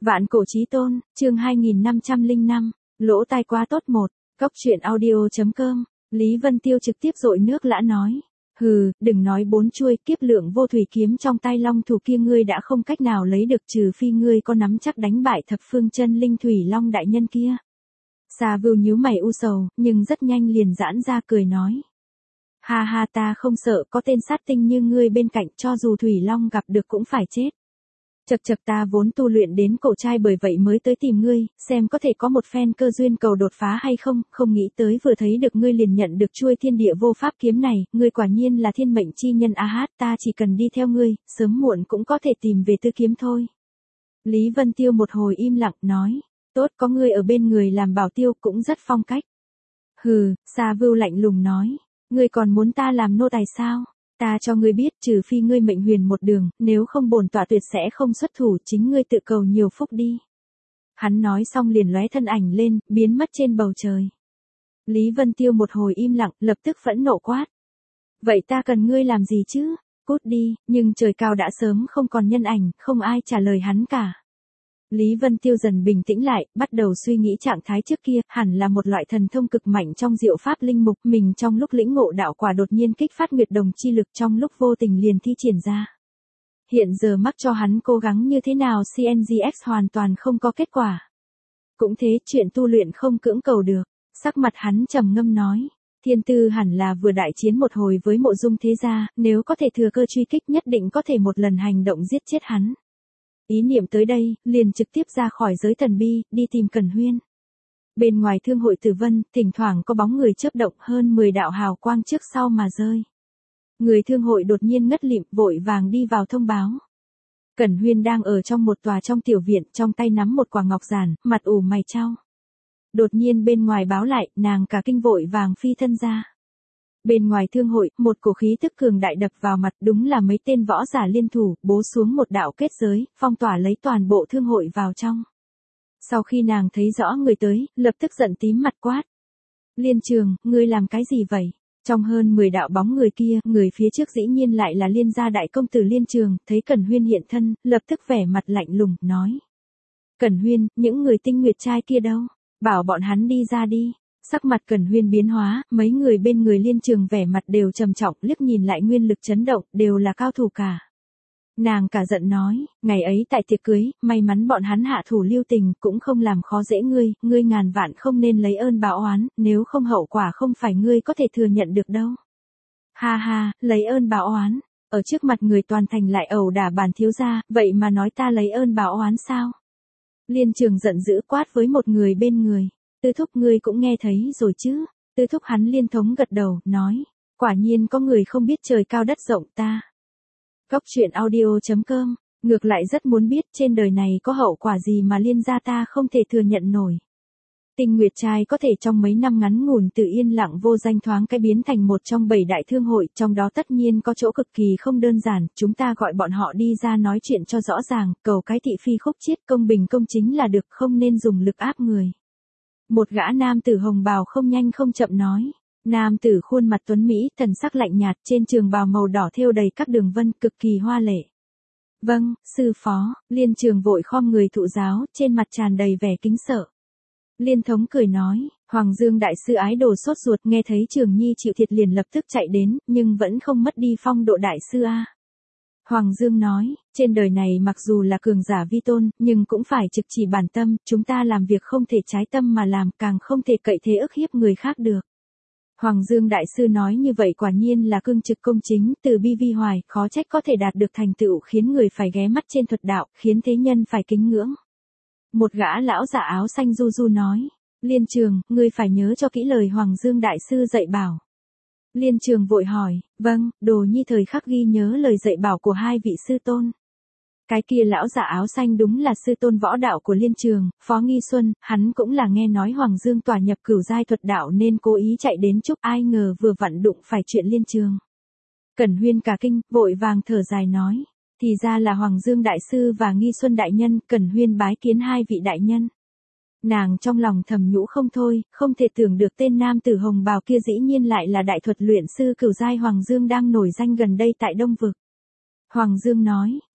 Vạn cổ chí tôn, chương 2505, lỗ tai quá tốt một, Cóc truyện audio.com, Lý Vân Tiêu trực tiếp dội nước lã nói. Hừ, đừng nói bốn chuôi, kiếp lượng vô thủy kiếm trong tay long thủ kia ngươi đã không cách nào lấy được, trừ phi ngươi có nắm chắc đánh bại thập phương chân linh thủy long đại nhân kia. Xà Vưu nhíu mày u sầu, nhưng rất nhanh liền giãn ra cười nói. Ha ha, ta không sợ, có tên sát tinh như ngươi bên cạnh, cho dù thủy long gặp được cũng phải chết. Chậc chậc, ta vốn tu luyện đến cổ trai bởi vậy mới tới tìm ngươi, xem có thể có một phen cơ duyên cầu đột phá hay không, không nghĩ tới vừa thấy được ngươi liền nhận được chuôi thiên địa vô pháp kiếm này, ngươi quả nhiên là thiên mệnh chi nhân a hát, ta chỉ cần đi theo ngươi, sớm muộn cũng có thể tìm về tư kiếm thôi. Lý Vân Tiêu một hồi im lặng nói, tốt, có ngươi ở bên người làm bảo tiêu cũng rất phong cách. Hừ, Xà Vưu lạnh lùng nói, ngươi còn muốn ta làm nô tài sao? Ta cho ngươi biết, trừ phi ngươi mệnh huyền một đường, nếu không bổn tọa tuyệt sẽ không xuất thủ, chính ngươi tự cầu nhiều phúc đi. Hắn nói xong liền lóe thân ảnh lên, biến mất trên bầu trời. Lý Vân Tiêu một hồi im lặng, lập tức phẫn nộ quát. Vậy ta cần ngươi làm gì chứ? Cút đi, nhưng trời cao đã sớm không còn nhân ảnh, không ai trả lời hắn cả. Lý Vân Tiêu dần bình tĩnh lại, bắt đầu suy nghĩ trạng thái trước kia, hẳn là một loại thần thông cực mạnh trong diệu pháp linh mục, mình trong lúc lĩnh ngộ đạo quả đột nhiên kích phát nguyệt đồng chi lực, trong lúc vô tình liền thi triển ra. Hiện giờ mắc cho hắn cố gắng như thế nào CNGX hoàn toàn không có kết quả. Cũng thế, chuyện tu luyện không cưỡng cầu được, sắc mặt hắn trầm ngâm nói. Thiên Tư hẳn là vừa đại chiến một hồi với Mộ Dung thế gia, nếu có thể thừa cơ truy kích nhất định có thể một lần hành động giết chết hắn. Ý niệm tới đây, liền trực tiếp ra khỏi giới thần bi, đi tìm Cẩn Huyên. Bên ngoài thương hội Tử Vân, thỉnh thoảng có bóng người chớp động, hơn 10 đạo hào quang trước sau mà rơi. Người thương hội đột nhiên ngất lịm, vội vàng đi vào thông báo. Cẩn Huyên đang ở trong một tòa trong tiểu viện, trong tay nắm một quả ngọc giản, mặt ủ mày chau. Đột nhiên bên ngoài báo lại, nàng cả kinh vội vàng phi thân ra. Bên ngoài thương hội, một cổ khí tức cường đại đập vào mặt, đúng là mấy tên võ giả liên thủ, bố xuống một đạo kết giới, phong tỏa lấy toàn bộ thương hội vào trong. Sau khi nàng thấy rõ người tới, lập tức giận tím mặt quát. Liên Trường, ngươi làm cái gì vậy? Trong hơn 10 đạo bóng người kia, người phía trước dĩ nhiên lại là Liên gia đại công tử Liên Trường, thấy Cẩn Huyên hiện thân, lập tức vẻ mặt lạnh lùng, nói. Cẩn Huyên, những người tinh nguyệt trai kia đâu? Bảo bọn hắn đi ra đi. Sắc mặt Cẩn Huyên biến hóa, mấy người bên người Liên Trường vẻ mặt đều trầm trọng, liếc nhìn lại nguyên lực chấn động, đều là cao thủ cả. Nàng cả giận nói, ngày ấy tại tiệc cưới, may mắn bọn hắn hạ thủ lưu tình, cũng không làm khó dễ ngươi ngàn vạn không nên lấy ơn báo oán, nếu không hậu quả không phải ngươi có thể thừa nhận được đâu. Ha ha, lấy ơn báo oán, ở trước mặt người toàn thành lại ẩu đả bản thiếu gia, vậy mà nói ta lấy ơn báo oán sao? Liên Trường giận dữ quát với một người bên người. Tư thúc, ngươi cũng nghe thấy rồi chứ? Tư thúc hắn liên thống gật đầu, nói. Quả nhiên có người không biết trời cao đất rộng ta. Cóc truyện audio.com, ngược lại rất muốn biết trên đời này có hậu quả gì mà Liên gia ta không thể thừa nhận nổi. Tinh nguyệt trai có thể trong mấy năm ngắn ngủn từ yên lặng vô danh thoáng cái biến thành một trong 7 đại thương hội, trong đó tất nhiên có chỗ cực kỳ không đơn giản, chúng ta gọi bọn họ đi ra nói chuyện cho rõ ràng, cầu cái thị phi khúc chiết, công bình công chính là được, không nên dùng lực áp người. Một gã nam tử hồng bào không nhanh không chậm nói. Nam tử khuôn mặt tuấn mỹ, thần sắc lạnh nhạt, trên trường bào màu đỏ thêu đầy các đường vân, cực kỳ hoa lệ. Vâng, sư phó. Liên Trường vội khom người thụ giáo, trên mặt tràn đầy vẻ kính sợ. Liên thống cười nói, Hoàng Dương đại sư ái đồ sốt ruột, nghe thấy Trường Nhi chịu thiệt liền lập tức chạy đến, nhưng vẫn không mất đi phong độ đại sư a. Hoàng Dương nói, trên đời này mặc dù là cường giả vi tôn, nhưng cũng phải trực chỉ bản tâm, chúng ta làm việc không thể trái tâm mà làm, càng không thể cậy thế ức hiếp người khác được. Hoàng Dương đại sư nói như vậy quả nhiên là cương trực công chính, từ bi vi hoài, khó trách có thể đạt được thành tựu, khiến người phải ghé mắt trên thuật đạo, khiến thế nhân phải kính ngưỡng. Một gã lão giả áo xanh du du nói, Liên Trường, ngươi phải nhớ cho kỹ lời Hoàng Dương đại sư dạy bảo. Liên Trường vội hỏi, vâng, đồ nhi thời khắc ghi nhớ lời dạy bảo của hai vị sư tôn. Cái kia lão giả áo xanh đúng là sư tôn võ đạo của Liên Trường, Phó Nghi Xuân, hắn cũng là nghe nói Hoàng Dương tỏa nhập cửu giai thuật đạo nên cố ý chạy đến chúc, ai ngờ vừa vặn đụng phải chuyện Liên Trường. Cẩn Huyên cả kinh, vội vàng thở dài nói, thì ra là Hoàng Dương đại sư và Nghi Xuân đại nhân, Cẩn Huyên bái kiến hai vị đại nhân. Nàng trong lòng thầm nhũ không thôi, không thể tưởng được tên nam tử hồng bào kia dĩ nhiên lại là đại thuật luyện sư cửu giai Hoàng Dương đang nổi danh gần đây tại Đông Vực. Hoàng Dương nói,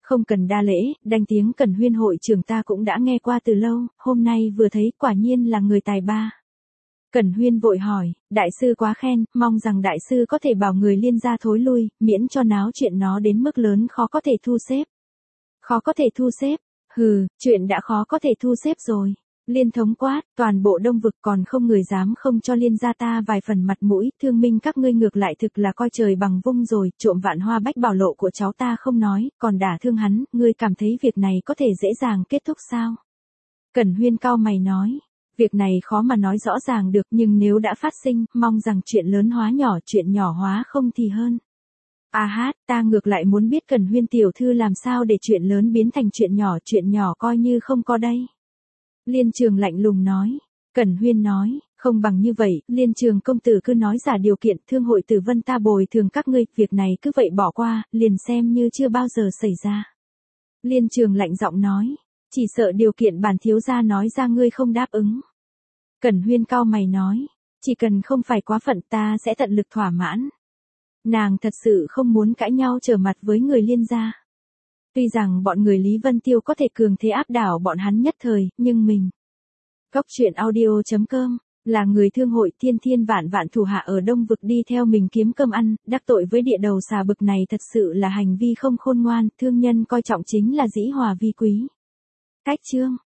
Không cần đa lễ, danh tiếng Cẩn Huyên hội trưởng ta cũng đã nghe qua từ lâu, hôm nay vừa thấy quả nhiên là người tài ba. Cẩn Huyên vội hỏi, đại sư quá khen, mong rằng đại sư có thể bảo người Liên gia thối lui, miễn cho náo chuyện nó đến mức lớn khó có thể thu xếp. Khó có thể thu xếp? Hừ, chuyện đã khó có thể thu xếp rồi. Liên thống quát, toàn bộ Đông vực còn không người dám không cho Liên gia ta vài phần mặt mũi, thương minh các ngươi ngược lại thực là coi trời bằng vung rồi, trộm Vạn Hoa Bách Bảo lộ của cháu ta không nói, còn đả thương hắn, ngươi cảm thấy việc này có thể dễ dàng kết thúc sao? Cẩn Huyên cau mày nói, việc này khó mà nói rõ ràng được nhưng nếu đã phát sinh, mong rằng chuyện lớn hóa nhỏ, chuyện nhỏ hóa không thì hơn. À hát, ta ngược lại muốn biết Cẩn Huyên tiểu thư làm sao để chuyện lớn biến thành chuyện nhỏ coi như không có đây. Liên Trường lạnh lùng nói. Cẩn Huyên nói, không bằng như vậy, Liên Trường công tử cứ nói giả điều kiện, thương hội Tử Vân ta bồi thường các ngươi, việc này cứ vậy bỏ qua, liền xem như chưa bao giờ xảy ra. Liên Trường lạnh giọng nói, chỉ sợ điều kiện bản thiếu gia nói ra ngươi không đáp ứng. Cẩn Huyên cau mày nói, chỉ cần không phải quá phận ta sẽ tận lực thỏa mãn. Nàng thật sự không muốn cãi nhau trở mặt với người Liên gia. Tuy rằng bọn người Lý Vân Tiêu có thể cường thế áp đảo bọn hắn nhất thời, nhưng mình. Cốc truyện audio.com, là người thương hội thiên vạn thủ hạ ở Đông vực đi theo mình kiếm cơm ăn, đắc tội với địa đầu xà bực này thật sự là hành vi không khôn ngoan, thương nhân coi trọng chính là dĩ hòa vi quý. Cách chương.